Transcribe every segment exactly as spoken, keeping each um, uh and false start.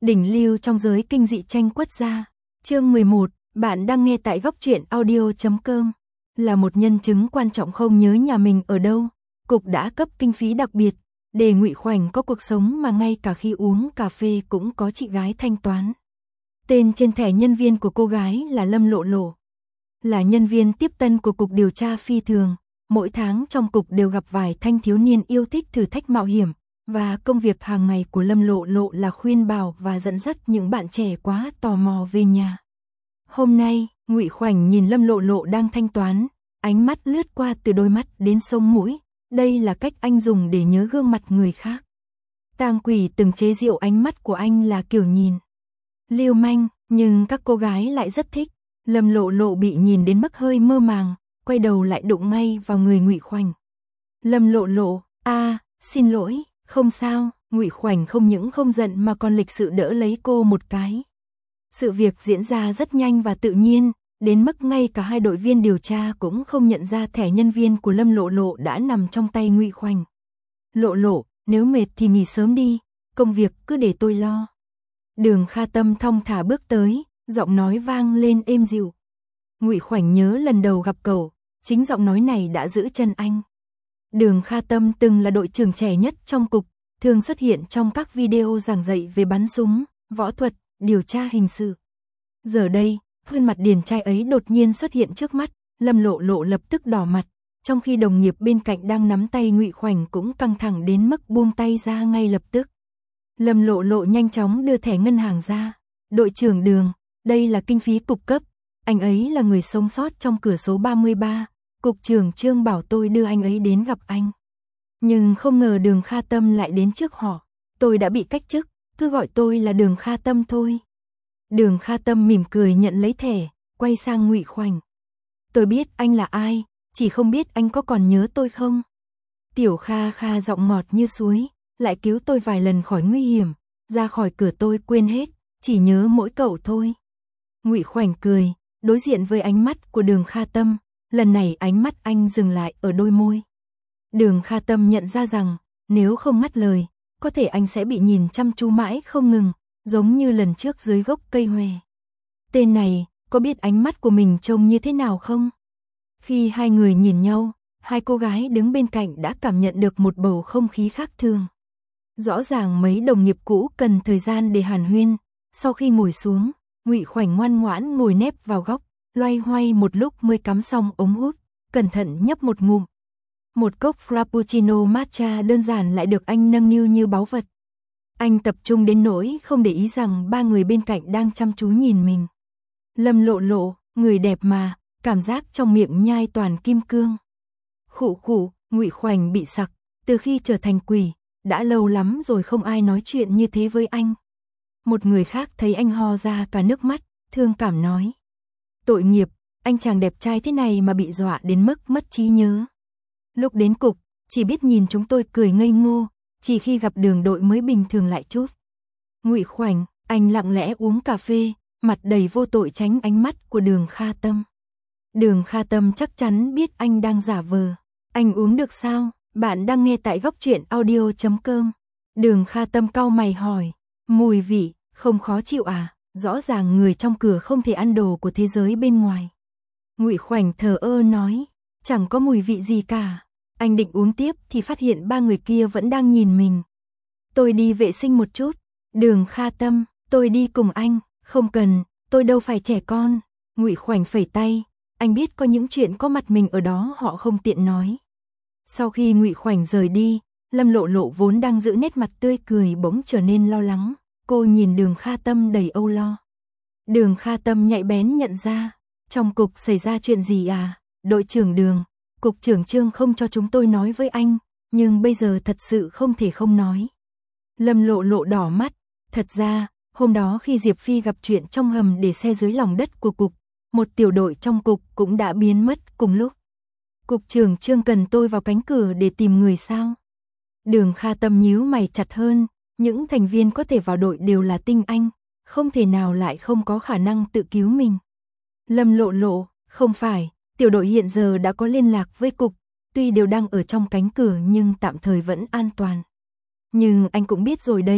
Đỉnh lưu trong giới kinh dị tranh quất gia. Chương mười một, bạn đang nghe tại góc truyện audio chấm com. Là một nhân chứng quan trọng không nhớ nhà mình ở đâu, cục đã cấp kinh phí đặc biệt để Ngụy Khoảnh có cuộc sống mà ngay cả khi uống cà phê cũng có chị gái thanh toán. Tên trên thẻ nhân viên của cô gái là Lâm Lộ Lộ. Là nhân viên tiếp tân của cục điều tra phi thường, mỗi tháng trong cục đều gặp vài thanh thiếu niên yêu thích thử thách mạo hiểm, và công việc hàng ngày của Lâm Lộ Lộ là khuyên bảo và dẫn dắt những bạn trẻ quá tò mò về nhà. Hôm nay, Ngụy Khoảnh nhìn Lâm Lộ Lộ đang thanh toán, ánh mắt lướt qua từ đôi mắt đến sống mũi, đây là cách anh dùng để nhớ gương mặt người khác. Tang Quỷ từng chế giễu ánh mắt của anh là kiểu nhìn lưu manh, nhưng các cô gái lại rất thích. Lâm Lộ Lộ bị nhìn đến mức hơi mơ màng, quay đầu lại đụng ngay vào người Ngụy Khoảnh. Lâm Lộ Lộ, a, à, xin lỗi, không sao. Ngụy Khoảnh không những không giận mà còn lịch sự đỡ lấy cô một cái. Sự việc diễn ra rất nhanh và tự nhiên, đến mức ngay cả hai đội viên điều tra cũng không nhận ra thẻ nhân viên của Lâm Lộ Lộ đã nằm trong tay Ngụy Khoảnh. Lộ Lộ, nếu mệt thì nghỉ sớm đi, công việc cứ để tôi lo. Đường Kha Tâm thong thả bước tới, giọng nói vang lên êm dịu. Ngụy Khoảnh nhớ lần đầu gặp cậu, chính giọng nói này đã giữ chân anh. Đường Kha Tâm từng là đội trưởng trẻ nhất trong cục, thường xuất hiện trong các video giảng dạy về bắn súng, võ thuật, điều tra hình sự. Giờ đây, khuôn mặt điển trai ấy đột nhiên xuất hiện trước mắt, Lâm Lộ Lộ lập tức đỏ mặt, trong khi đồng nghiệp bên cạnh đang nắm tay Ngụy Khoảnh cũng căng thẳng đến mức buông tay ra ngay lập tức. Lâm Lộ Lộ nhanh chóng đưa thẻ ngân hàng ra. Đội trưởng Đường, đây là kinh phí cục cấp, anh ấy là người sống sót trong cửa số ba mươi ba, cục trưởng Trương bảo tôi đưa anh ấy đến gặp anh. Nhưng không ngờ Đường Kha Tâm lại đến trước họ, tôi đã bị cách chức, cứ gọi tôi là Đường Kha Tâm thôi. Đường Kha Tâm mỉm cười nhận lấy thẻ, quay sang Ngụy Khoảnh. Tôi biết anh là ai, chỉ không biết anh có còn nhớ tôi không? Tiểu Kha Kha giọng ngọt như suối, lại cứu tôi vài lần khỏi nguy hiểm, ra khỏi cửa tôi quên hết, chỉ nhớ mỗi cậu thôi. Ngụy Khoảnh cười, đối diện với ánh mắt của Đường Kha Tâm, lần này ánh mắt anh dừng lại ở đôi môi. Đường Kha Tâm nhận ra rằng, nếu không ngắt lời, có thể anh sẽ bị nhìn chăm chú mãi không ngừng, giống như lần trước dưới gốc cây hòe. Tên này, có biết ánh mắt của mình trông như thế nào không? Khi hai người nhìn nhau, hai cô gái đứng bên cạnh đã cảm nhận được một bầu không khí khác thường. Rõ ràng mấy đồng nghiệp cũ cần thời gian để hàn huyên, sau khi ngồi xuống, Ngụy Khoảnh ngoan ngoãn ngồi nép vào góc, loay hoay một lúc mới cắm xong ống hút, cẩn thận nhấp một ngụm. Một cốc frappuccino matcha đơn giản lại được anh nâng niu như báu vật. Anh tập trung đến nỗi không để ý rằng ba người bên cạnh đang chăm chú nhìn mình. Lâm Lộ Lộ, người đẹp mà, cảm giác trong miệng nhai toàn kim cương. Khụ khụ, Ngụy Khoảnh bị sặc, từ khi trở thành quỷ, đã lâu lắm rồi không ai nói chuyện như thế với anh. Một người khác thấy anh ho ra cả nước mắt, thương cảm nói. Tội nghiệp, anh chàng đẹp trai thế này mà bị dọa đến mức mất trí nhớ. Lúc đến cục, chỉ biết nhìn chúng tôi cười ngây ngô, chỉ khi gặp Đường đội mới bình thường lại chút. Ngụy Khoảnh, anh lặng lẽ uống cà phê, mặt đầy vô tội tránh ánh mắt của Đường Kha Tâm. Đường Kha Tâm chắc chắn biết anh đang giả vờ. Anh uống được sao? Bạn đang nghe tại góc truyện audio chấm com. Đường Kha Tâm cau mày hỏi, mùi vị, không khó chịu à? Rõ ràng người trong cửa không thể ăn đồ của thế giới bên ngoài. Ngụy Khoảnh thờ ơ nói, chẳng có mùi vị gì cả. Anh định uống tiếp thì phát hiện ba người kia vẫn đang nhìn mình. Tôi đi vệ sinh một chút. Đường Kha Tâm, tôi đi cùng anh. Không cần, tôi đâu phải trẻ con. Ngụy Khoảnh phẩy tay, anh biết có những chuyện có mặt mình ở đó họ không tiện nói. Sau khi Ngụy Khoảnh rời đi, Lâm Lộ Lộ vốn đang giữ nét mặt tươi cười bỗng trở nên lo lắng. Cô nhìn Đường Kha Tâm đầy âu lo. Đường Kha Tâm nhạy bén nhận ra, trong cục xảy ra chuyện gì à? Đội trưởng Đường, cục trưởng Trương không cho chúng tôi nói với anh, nhưng bây giờ thật sự không thể không nói. Lâm Lộ Lộ đỏ mắt, thật ra, hôm đó khi Diệp Phi gặp chuyện trong hầm để xe dưới lòng đất của cục, một tiểu đội trong cục cũng đã biến mất cùng lúc. Cục trưởng Trương cần tôi vào cánh cửa để tìm người sao? Đường Kha Tâm nhíu mày chặt hơn, những thành viên có thể vào đội đều là tinh anh, không thể nào lại không có khả năng tự cứu mình. Lâm Lộ Lộ, không phải, tiểu đội hiện giờ đã có liên lạc với cục, tuy đều đang ở trong cánh cửa nhưng tạm thời vẫn an toàn. Nhưng anh cũng biết rồi đấy,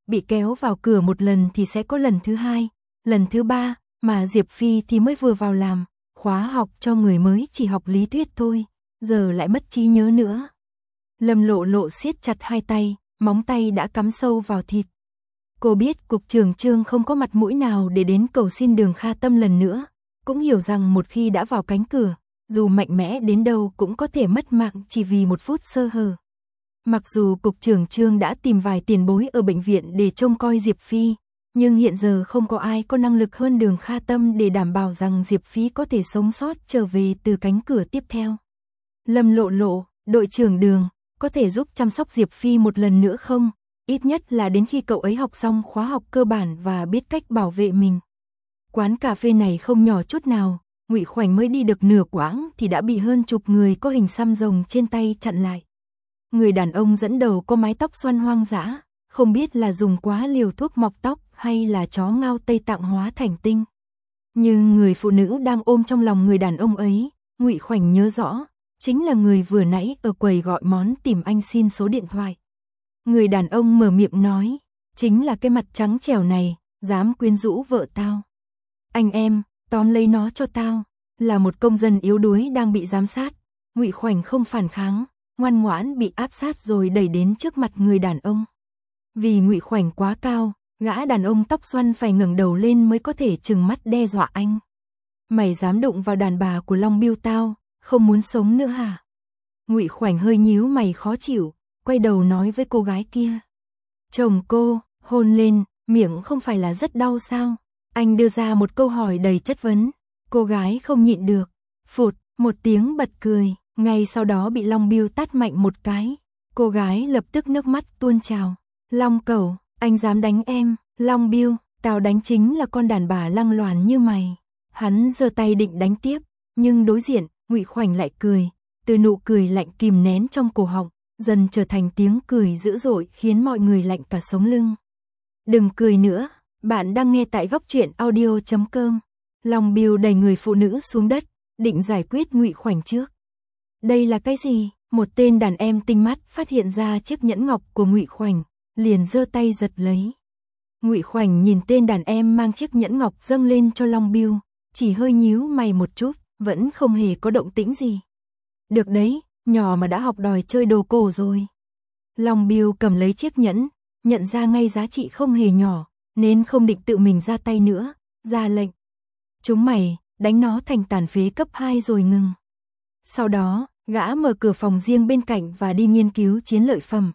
bị kéo vào cửa một lần thì sẽ có lần thứ hai, lần thứ ba, mà Diệp Phi thì mới vừa vào làm, khóa học cho người mới chỉ học lý thuyết thôi, giờ lại mất trí nhớ nữa. Lâm Lộ Lộ siết chặt hai tay, móng tay đã cắm sâu vào thịt. Cô biết cục trưởng Trương không có mặt mũi nào để đến cầu xin Đường Kha Tâm lần nữa, cũng hiểu rằng một khi đã vào cánh cửa, dù mạnh mẽ đến đâu cũng có thể mất mạng chỉ vì một phút sơ hở. Mặc dù cục trưởng Trương đã tìm vài tiền bối ở bệnh viện để trông coi Diệp Phi, nhưng hiện giờ không có ai có năng lực hơn Đường Kha Tâm để đảm bảo rằng Diệp Phi có thể sống sót trở về từ cánh cửa tiếp theo. Lâm Lộ Lộ, đội trưởng Đường, có thể giúp chăm sóc Diệp Phi một lần nữa không? Ít nhất là đến khi cậu ấy học xong khóa học cơ bản và biết cách bảo vệ mình. Quán cà phê này không nhỏ chút nào, Ngụy Khoảnh mới đi được nửa quãng thì đã bị hơn chục người có hình xăm rồng trên tay chặn lại. Người đàn ông dẫn đầu có mái tóc xoăn hoang dã, không biết là dùng quá liều thuốc mọc tóc hay là chó ngao Tây Tạng hóa thành tinh. Nhưng người phụ nữ đang ôm trong lòng người đàn ông ấy, Ngụy Khoảnh nhớ rõ, chính là người vừa nãy ở quầy gọi món tìm anh xin số điện thoại. Người đàn ông mở miệng nói, chính là cái mặt trắng trẻo này, dám quyến rũ vợ tao. Anh em, tóm lấy nó cho tao. Là một công dân yếu đuối đang bị giám sát, Ngụy Khoảnh không phản kháng, ngoan ngoãn bị áp sát rồi đẩy đến trước mặt người đàn ông. Vì Ngụy Khoảnh quá cao, gã đàn ông tóc xoăn phải ngẩng đầu lên mới có thể trừng mắt đe dọa anh. Mày dám đụng vào đàn bà của Long Biêu tao, không muốn sống nữa hả? Ngụy Khoảnh hơi nhíu mày khó chịu, quay đầu nói với cô gái kia. Chồng cô, hôn lên, miệng không phải là rất đau sao? Anh đưa ra một câu hỏi đầy chất vấn. Cô gái không nhịn được, phụt, một tiếng bật cười, ngay sau đó bị Long Biêu tát mạnh một cái. Cô gái lập tức nước mắt tuôn trào. Long Cẩu, anh dám đánh em? Long Biêu, tao đánh chính là con đàn bà lăng loàn như mày. Hắn giơ tay định đánh tiếp, nhưng đối diện, Ngụy Khoảnh lại cười, từ nụ cười lạnh kìm nén trong cổ họng, dần trở thành tiếng cười dữ dội khiến mọi người lạnh cả sống lưng. Đừng cười nữa, bạn đang nghe tại góc truyện audio chấm com. Long Biêu đẩy người phụ nữ xuống đất, định giải quyết Ngụy Khoảnh trước. Đây là cái gì? Một tên đàn em tinh mắt phát hiện ra chiếc nhẫn ngọc của Ngụy Khoảnh, liền giơ tay giật lấy. Ngụy Khoảnh nhìn tên đàn em mang chiếc nhẫn ngọc dâng lên cho Long Biêu, chỉ hơi nhíu mày một chút, vẫn không hề có động tĩnh gì. Được đấy, nhỏ mà đã học đòi chơi đồ cổ rồi. Long Biêu cầm lấy chiếc nhẫn, nhận ra ngay giá trị không hề nhỏ, nên không định tự mình ra tay nữa, ra lệnh. Chúng mày, đánh nó thành tàn phế cấp hai rồi ngừng. Sau đó, gã mở cửa phòng riêng bên cạnh và đi nghiên cứu chiến lợi phẩm.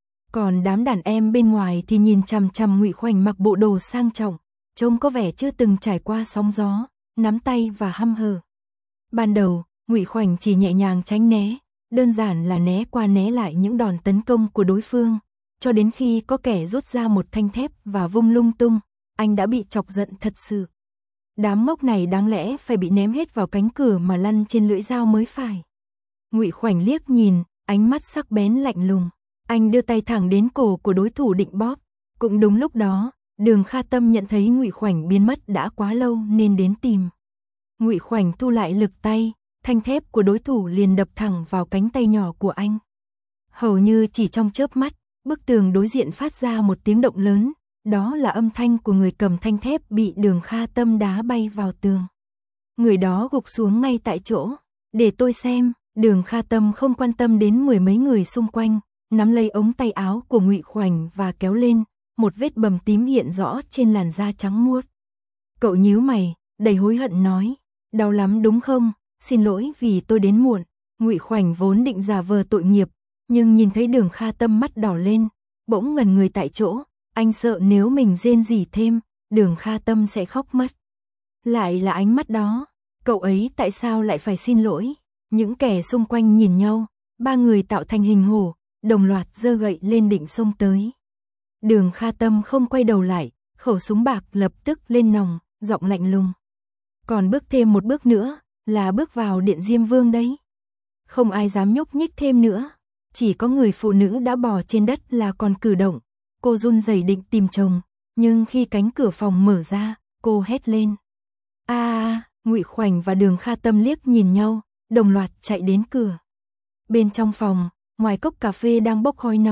Còn đám đàn em bên ngoài thì nhìn chằm chằm Ngụy Khoảnh mặc bộ đồ sang trọng, trông có vẻ chưa từng trải qua sóng gió, nắm tay và hăm hở. Ban đầu, Ngụy Khoảnh chỉ nhẹ nhàng tránh né, đơn giản là né qua né lại những đòn tấn công của đối phương, cho đến khi có kẻ rút ra một thanh thép và vung lung tung, anh đã bị chọc giận thật sự. Đám ngốc này đáng lẽ phải bị ném hết vào cánh cửa mà lăn trên lưỡi dao mới phải. Ngụy Khoảnh liếc nhìn, ánh mắt sắc bén lạnh lùng. Anh đưa tay thẳng đến cổ của đối thủ định bóp. Cũng đúng lúc đó, Đường Kha Tâm nhận thấy Ngụy Khoảnh biến mất đã quá lâu nên đến tìm. Ngụy Khoảnh thu lại lực tay, thanh thép của đối thủ liền đập thẳng vào cánh tay nhỏ của anh. Hầu như chỉ trong chớp mắt, bức tường đối diện phát ra một tiếng động lớn, đó là âm thanh của người cầm thanh thép bị Đường Kha Tâm đá bay vào tường. Người đó gục xuống ngay tại chỗ. Để tôi xem. Đường Kha Tâm không quan tâm đến mười mấy người xung quanh, nắm lấy ống tay áo của Ngụy Khoảnh và kéo lên, một vết bầm tím hiện rõ trên làn da trắng muốt. Cậu nhíu mày, đầy hối hận nói, đau lắm đúng không? Xin lỗi vì tôi đến muộn. Ngụy Khoảnh vốn định giả vờ tội nghiệp, nhưng nhìn thấy Đường Kha Tâm mắt đỏ lên, bỗng ngẩn người tại chỗ, anh sợ nếu mình rên rỉ thêm, Đường Kha Tâm sẽ khóc mất. Lại là ánh mắt đó, cậu ấy tại sao lại phải xin lỗi? Những kẻ xung quanh nhìn nhau, ba người tạo thành hình hổ, đồng loạt giơ gậy lên định xông tới. Đường Kha Tâm không quay đầu lại, khẩu súng bạc lập tức lên nòng, giọng lạnh lùng. Còn bước thêm một bước nữa, là bước vào điện Diêm Vương đấy. Không ai dám nhúc nhích thêm nữa, chỉ có người phụ nữ đã bò trên đất là còn cử động. Cô run rẩy định tìm chồng, nhưng khi cánh cửa phòng mở ra, cô hét lên. A a, Ngụy Khoảnh và Đường Kha Tâm liếc nhìn nhau, đồng loạt chạy đến cửa. Bên trong phòng, ngoài cốc cà phê đang bốc khói nóng,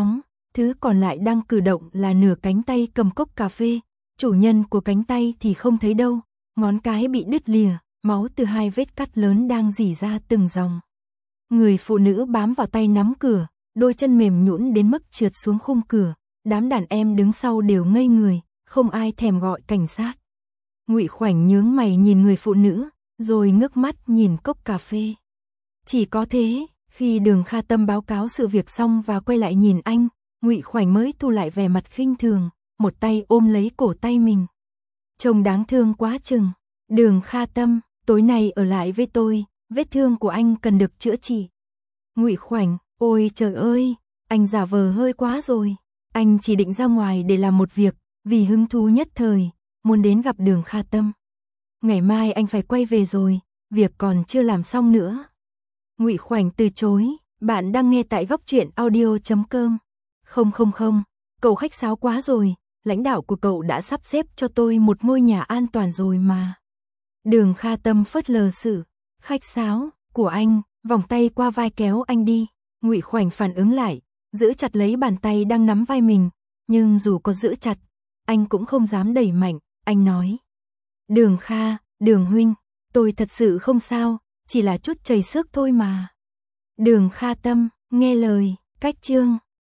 thứ còn lại đang cử động là nửa cánh tay cầm cốc cà phê, chủ nhân của cánh tay thì không thấy đâu, ngón cái bị đứt lìa, máu từ hai vết cắt lớn đang rỉ ra từng dòng. Người phụ nữ bám vào tay nắm cửa, đôi chân mềm nhũn đến mức trượt xuống khung cửa, đám đàn em đứng sau đều ngây người, không ai thèm gọi cảnh sát. Ngụy Khoảnh nhướng mày nhìn người phụ nữ, rồi ngước mắt nhìn cốc cà phê. Chỉ có thế, khi Đường Kha Tâm báo cáo sự việc xong và quay lại nhìn anh, Ngụy Khoảnh mới thu lại vẻ mặt khinh thường, một tay ôm lấy cổ tay mình. Trông đáng thương quá chừng. Đường Kha Tâm, tối nay ở lại với tôi, vết thương của anh cần được chữa trị. Ngụy Khoảnh, ôi trời ơi, anh giả vờ hơi quá rồi. Anh chỉ định ra ngoài để làm một việc, vì hứng thú nhất thời, muốn đến gặp Đường Kha Tâm. Ngày mai anh phải quay về rồi, việc còn chưa làm xong nữa. Ngụy Khoảnh từ chối, bạn đang nghe tại góc truyện audio chấm com. Không không không, cậu khách sáo quá rồi, lãnh đạo của cậu đã sắp xếp cho tôi một ngôi nhà an toàn rồi mà. Đường Kha Tâm phớt lờ sự khách sáo của anh, vòng tay qua vai kéo anh đi. Ngụy Khoảnh phản ứng lại, giữ chặt lấy bàn tay đang nắm vai mình, nhưng dù có giữ chặt, anh cũng không dám đẩy mạnh, anh nói. Đường Kha, Đường huynh, tôi thật sự không sao, chỉ là chút chảy xước thôi mà. Đường Kha Tâm, nghe lời, cách chương.